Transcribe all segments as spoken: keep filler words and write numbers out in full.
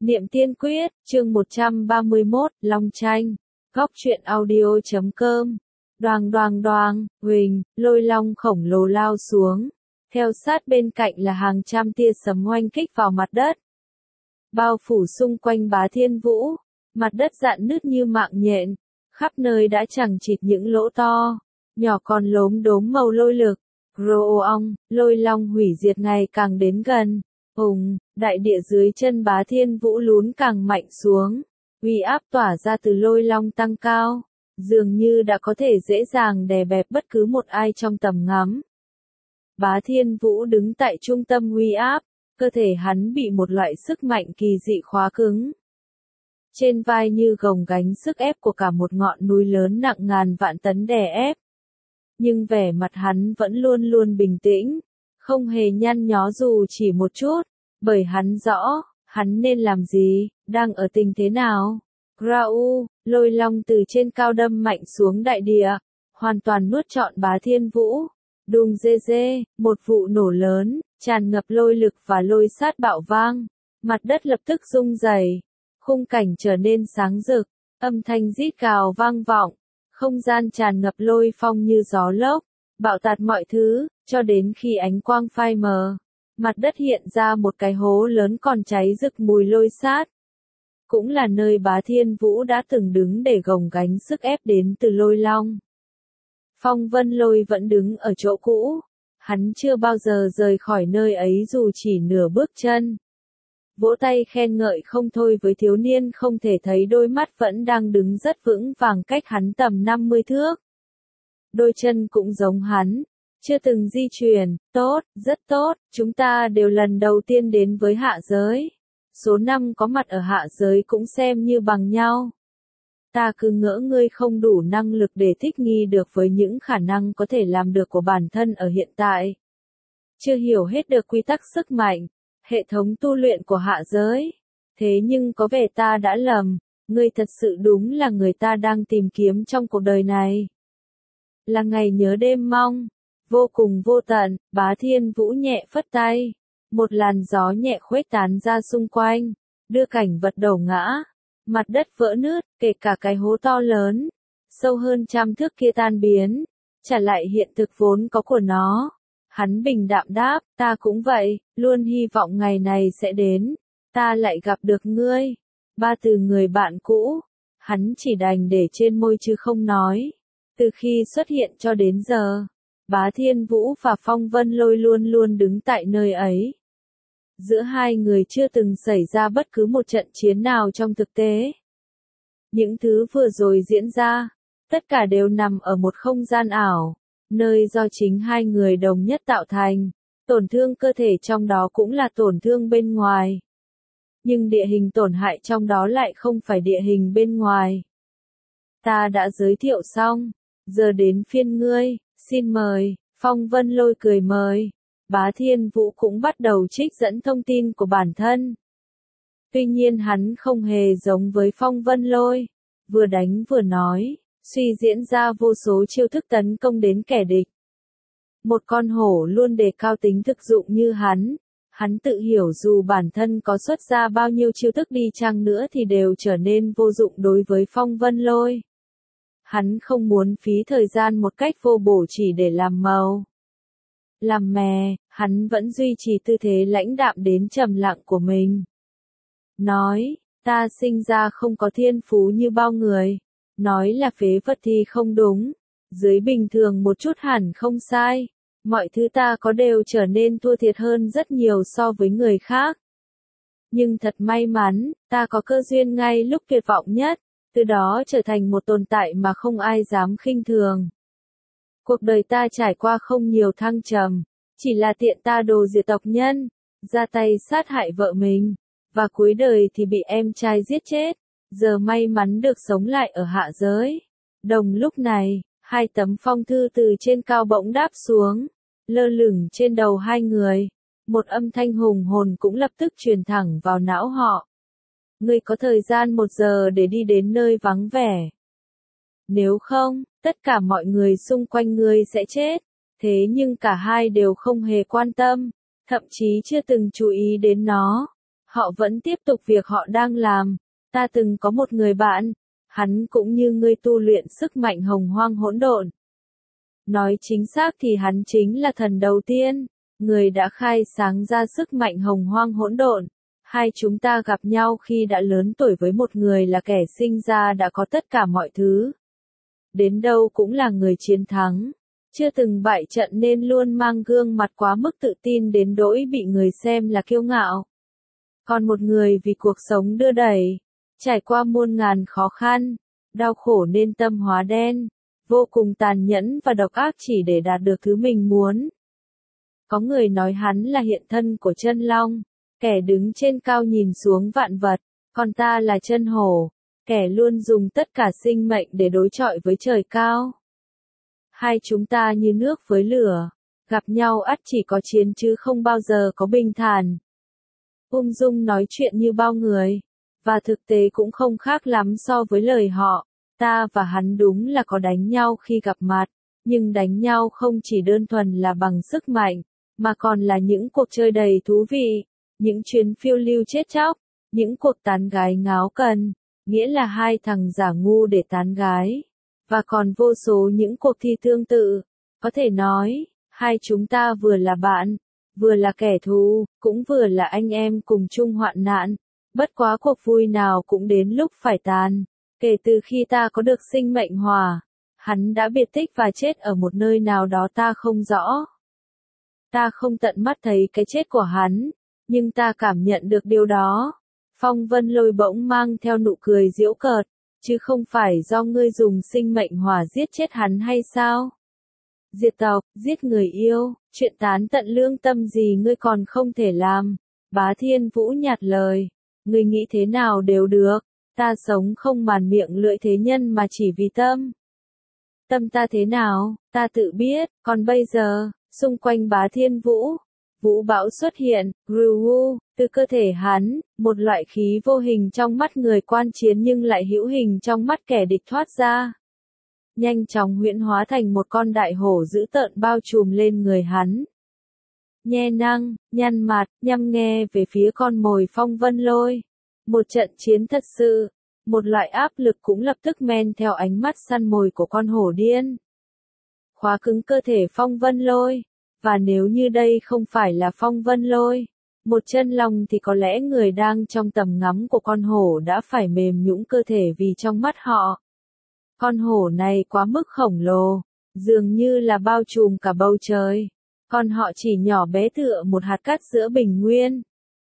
Niệm Tiên Quyết, chương một trăm ba mươi mốt, Long Tranh, góc truyện audio chấm com. Đoàng đoàng đoàng, huỳnh, lôi long khổng lồ lao xuống. Theo sát bên cạnh là hàng trăm tia sấm oanh kích vào mặt đất. Bao phủ xung quanh Bá Thiên Vũ, mặt đất rạn nứt như mạng nhện, khắp nơi đã chằng chịt những lỗ to, nhỏ còn lốm đốm màu lôi lực. Rô-ong, lôi long hủy diệt ngày càng đến gần. Hùng, đại địa dưới chân Bá Thiên Vũ lún càng mạnh xuống, uy áp tỏa ra từ lôi long tăng cao, dường như đã có thể dễ dàng đè bẹp bất cứ một ai trong tầm ngắm. Bá Thiên Vũ đứng tại trung tâm uy áp, cơ thể hắn bị một loại sức mạnh kỳ dị khóa cứng. Trên vai như gồng gánh sức ép của cả một ngọn núi lớn nặng ngàn vạn tấn đè ép. Nhưng vẻ mặt hắn vẫn luôn luôn bình tĩnh, không hề nhăn nhó dù chỉ một chút, bởi hắn rõ, hắn nên làm gì, đang ở tình thế nào. Rau, lôi long từ trên cao đâm mạnh xuống đại địa, hoàn toàn nuốt trọn Bá Thiên Vũ. Đùng dê dê, một vụ nổ lớn, tràn ngập lôi lực và lôi sát bạo vang, mặt đất lập tức rung rẩy, khung cảnh trở nên sáng rực, âm thanh rít gào vang vọng, không gian tràn ngập lôi phong như gió lốc, bạo tạt mọi thứ, cho đến khi ánh quang phai mờ, mặt đất hiện ra một cái hố lớn còn cháy rực mùi lôi sát. Cũng là nơi Bá Thiên Vũ đã từng đứng để gồng gánh sức ép đến từ lôi long. Phong Vân Lôi vẫn đứng ở chỗ cũ, hắn chưa bao giờ rời khỏi nơi ấy dù chỉ nửa bước chân. Vỗ tay khen ngợi không thôi với thiếu niên không thể thấy đôi mắt vẫn đang đứng rất vững vàng cách hắn tầm năm mươi thước. Đôi chân cũng giống hắn, chưa từng di chuyển, tốt, rất tốt, chúng ta đều lần đầu tiên đến với hạ giới. Số năm có mặt ở hạ giới cũng xem như bằng nhau. Ta cứ ngỡ ngươi không đủ năng lực để thích nghi được với những khả năng có thể làm được của bản thân ở hiện tại. Chưa hiểu hết được quy tắc sức mạnh, hệ thống tu luyện của hạ giới. Thế nhưng có vẻ ta đã lầm, ngươi thật sự đúng là người ta đang tìm kiếm trong cuộc đời này. Là ngày nhớ đêm mong, vô cùng vô tận, Bá Thiên Vũ nhẹ phất tay. Một làn gió nhẹ khuếch tán ra xung quanh, đưa cảnh vật đổ ngã. Mặt đất vỡ nứt, kể cả cái hố to lớn, sâu hơn trăm thước kia tan biến, trả lại hiện thực vốn có của nó. Hắn bình đạm đáp, ta cũng vậy, luôn hy vọng ngày này sẽ đến, ta lại gặp được ngươi. Ba từ người bạn cũ, hắn chỉ đành để trên môi chứ không nói. Từ khi xuất hiện cho đến giờ, Bá Thiên Vũ và Phong Vân Lôi luôn luôn đứng tại nơi ấy. Giữa hai người chưa từng xảy ra bất cứ một trận chiến nào trong thực tế. Những thứ vừa rồi diễn ra, tất cả đều nằm ở một không gian ảo, nơi do chính hai người đồng nhất tạo thành, tổn thương cơ thể trong đó cũng là tổn thương bên ngoài. Nhưng địa hình tổn hại trong đó lại không phải địa hình bên ngoài. Ta đã giới thiệu xong, giờ đến phiên ngươi, xin mời, Phong Vân Lôi cười mời. Bá Thiên Vũ cũng bắt đầu trích dẫn thông tin của bản thân. Tuy nhiên hắn không hề giống với Phong Vân Lôi, vừa đánh vừa nói, suy diễn ra vô số chiêu thức tấn công đến kẻ địch. Một con hổ luôn đề cao tính thực dụng như hắn, hắn tự hiểu dù bản thân có xuất ra bao nhiêu chiêu thức đi chăng nữa thì đều trở nên vô dụng đối với Phong Vân Lôi. Hắn không muốn phí thời gian một cách vô bổ chỉ để làm màu. Làm mè, hắn vẫn duy trì tư thế lãnh đạm đến trầm lặng của mình. Nói, ta sinh ra không có thiên phú như bao người. Nói là phế vật thì không đúng. Dưới bình thường một chút hẳn không sai. Mọi thứ ta có đều trở nên thua thiệt hơn rất nhiều so với người khác. Nhưng thật may mắn, ta có cơ duyên ngay lúc tuyệt vọng nhất. Từ đó trở thành một tồn tại mà không ai dám khinh thường. Cuộc đời ta trải qua không nhiều thăng trầm, chỉ là tiện ta đồ diệt tộc nhân, ra tay sát hại vợ mình, và cuối đời thì bị em trai giết chết, giờ may mắn được sống lại ở hạ giới. Đồng lúc này, hai tấm phong thư từ trên cao bỗng đáp xuống, lơ lửng trên đầu hai người, một âm thanh hùng hồn cũng lập tức truyền thẳng vào não họ. Ngươi có thời gian một giờ để đi đến nơi vắng vẻ. Nếu không, tất cả mọi người xung quanh ngươi sẽ chết. Thế nhưng cả hai đều không hề quan tâm, thậm chí chưa từng chú ý đến nó. Họ vẫn tiếp tục việc họ đang làm. Ta từng có một người bạn, hắn cũng như ngươi tu luyện sức mạnh hồng hoang hỗn độn. Nói chính xác thì hắn chính là thần đầu tiên, người đã khai sáng ra sức mạnh hồng hoang hỗn độn. Hai chúng ta gặp nhau khi đã lớn tuổi với một người là kẻ sinh ra đã có tất cả mọi thứ. Đến đâu cũng là người chiến thắng, chưa từng bại trận nên luôn mang gương mặt quá mức tự tin đến nỗi bị người xem là kiêu ngạo. Còn một người vì cuộc sống đưa đẩy, trải qua muôn ngàn khó khăn, đau khổ nên tâm hóa đen, vô cùng tàn nhẫn và độc ác chỉ để đạt được thứ mình muốn. Có người nói hắn là hiện thân của chân long, kẻ đứng trên cao nhìn xuống vạn vật, còn ta là chân hổ, kẻ luôn dùng tất cả sinh mệnh để đối chọi với trời cao. Hai chúng ta như nước với lửa, gặp nhau ắt chỉ có chiến chứ không bao giờ có bình thản. Ung dung nói chuyện như bao người, và thực tế cũng không khác lắm so với lời họ. Ta và hắn đúng là có đánh nhau khi gặp mặt, nhưng đánh nhau không chỉ đơn thuần là bằng sức mạnh, mà còn là những cuộc chơi đầy thú vị, những chuyến phiêu lưu chết chóc, những cuộc tán gái ngáo cần, nghĩa là hai thằng giả ngu để tán gái, và còn vô số những cuộc thi tương tự. Có thể nói, hai chúng ta vừa là bạn, vừa là kẻ thù, cũng vừa là anh em cùng chung hoạn nạn. Bất quá cuộc vui nào cũng đến lúc phải tàn. Kể từ khi ta có được sinh mệnh hỏa, hắn đã biệt tích và chết ở một nơi nào đó ta không rõ. Ta không tận mắt thấy cái chết của hắn, nhưng ta cảm nhận được điều đó. Phong Vân Lôi bỗng mang theo nụ cười giễu cợt, chứ không phải do ngươi dùng sinh mệnh hỏa giết chết hắn hay sao? Diệt tộc, giết người yêu, chuyện tán tận lương tâm gì ngươi còn không thể làm. Bá Thiên Vũ nhạt lời, ngươi nghĩ thế nào đều được, ta sống không màn miệng lưỡi thế nhân mà chỉ vì tâm. Tâm ta thế nào, ta tự biết, còn bây giờ, xung quanh Bá Thiên Vũ, vũ bão xuất hiện, Ruu, từ cơ thể hắn, một loại khí vô hình trong mắt người quan chiến nhưng lại hữu hình trong mắt kẻ địch thoát ra. Nhanh chóng huyễn hóa thành một con đại hổ dữ tợn bao trùm lên người hắn. Nhe năng, nhăn mặt, nhăm nghe về phía con mồi Phong Vân Lôi. Một trận chiến thật sự, một loại áp lực cũng lập tức men theo ánh mắt săn mồi của con hổ điên. Khóa cứng cơ thể Phong Vân Lôi, và nếu như đây không phải là Phong Vân Lôi, một chân long thì có lẽ người đang trong tầm ngắm của con hổ đã phải mềm nhũn cơ thể vì trong mắt họ. Con hổ này quá mức khổng lồ, dường như là bao trùm cả bầu trời, còn họ chỉ nhỏ bé tựa một hạt cát giữa bình nguyên.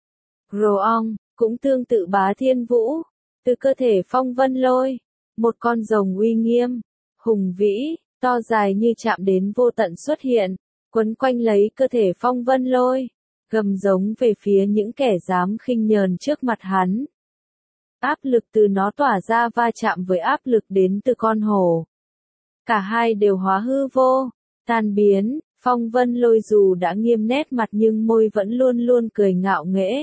Roong, cũng tương tự Bá Thiên Vũ, từ cơ thể Phong Vân Lôi, một con rồng uy nghiêm, hùng vĩ, to dài như chạm đến vô tận xuất hiện, quấn quanh lấy cơ thể Phong Vân Lôi, gầm giống về phía những kẻ dám khinh nhờn trước mặt hắn. Áp lực từ nó tỏa ra va chạm với áp lực đến từ con hổ. Cả hai đều hóa hư vô, tan biến. Phong Vân Lôi dù đã nghiêm nét mặt nhưng môi vẫn luôn luôn cười ngạo nghễ.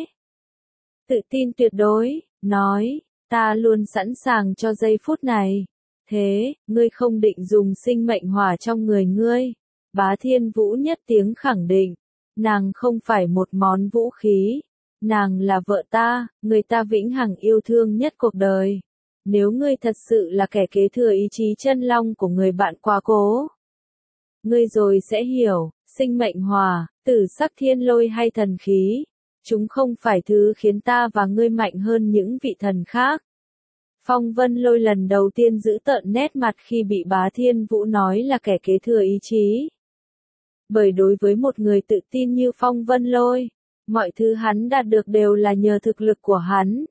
Tự tin tuyệt đối, nói, ta luôn sẵn sàng cho giây phút này. Thế, ngươi không định dùng sinh mệnh hỏa trong người ngươi. Bá Thiên Vũ nhất tiếng khẳng định, nàng không phải một món vũ khí. Nàng là vợ ta, người ta vĩnh hằng yêu thương nhất cuộc đời. Nếu ngươi thật sự là kẻ kế thừa ý chí chân long của người bạn quá cố, ngươi rồi sẽ hiểu, sinh mệnh hỏa, tử sắc thiên lôi hay thần khí, chúng không phải thứ khiến ta và ngươi mạnh hơn những vị thần khác. Phong Vân Lôi lần đầu tiên giữ tợn nét mặt khi bị Bá Thiên Vũ nói là kẻ kế thừa ý chí. Bởi đối với một người tự tin như Phong Vân Lôi, mọi thứ hắn đạt được đều là nhờ thực lực của hắn.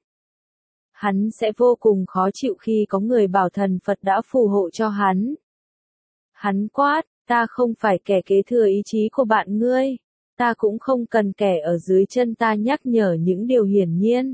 Hắn sẽ vô cùng khó chịu khi có người bảo thần Phật đã phù hộ cho hắn. Hắn quát, ta không phải kẻ kế thừa ý chí của bạn ngươi, ta cũng không cần kẻ ở dưới chân ta nhắc nhở những điều hiển nhiên.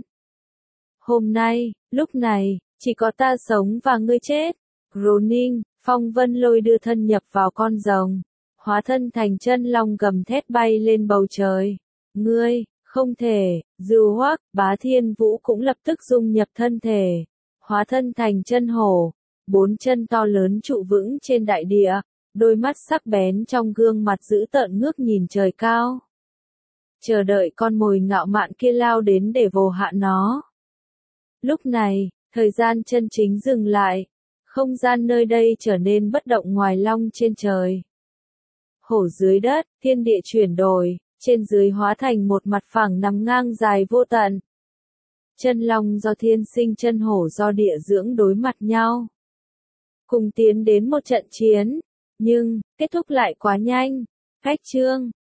Hôm nay, lúc này, chỉ có ta sống và ngươi chết. Ronin, Phong Vân Lôi đưa thân nhập vào con rồng, hóa thân thành chân long gầm thét bay lên bầu trời. Ngươi, không thể, Dư Hoắc, Bá Thiên Vũ cũng lập tức dung nhập thân thể, hóa thân thành chân hổ, bốn chân to lớn trụ vững trên đại địa, đôi mắt sắc bén trong gương mặt dữ tợn ngước nhìn trời cao. chờ đợi con mồi ngạo mạn kia lao đến để vồ hạ nó. Lúc này, thời gian chân chính dừng lại, không gian nơi đây trở nên bất động ngoài long trên trời. Hổ dưới đất, thiên địa chuyển đổi, trên dưới hóa thành một mặt phẳng nằm ngang dài vô tận. Chân long do thiên sinh chân hổ do địa dưỡng đối mặt nhau. Cùng tiến đến một trận chiến, nhưng, kết thúc lại quá nhanh. Cách chương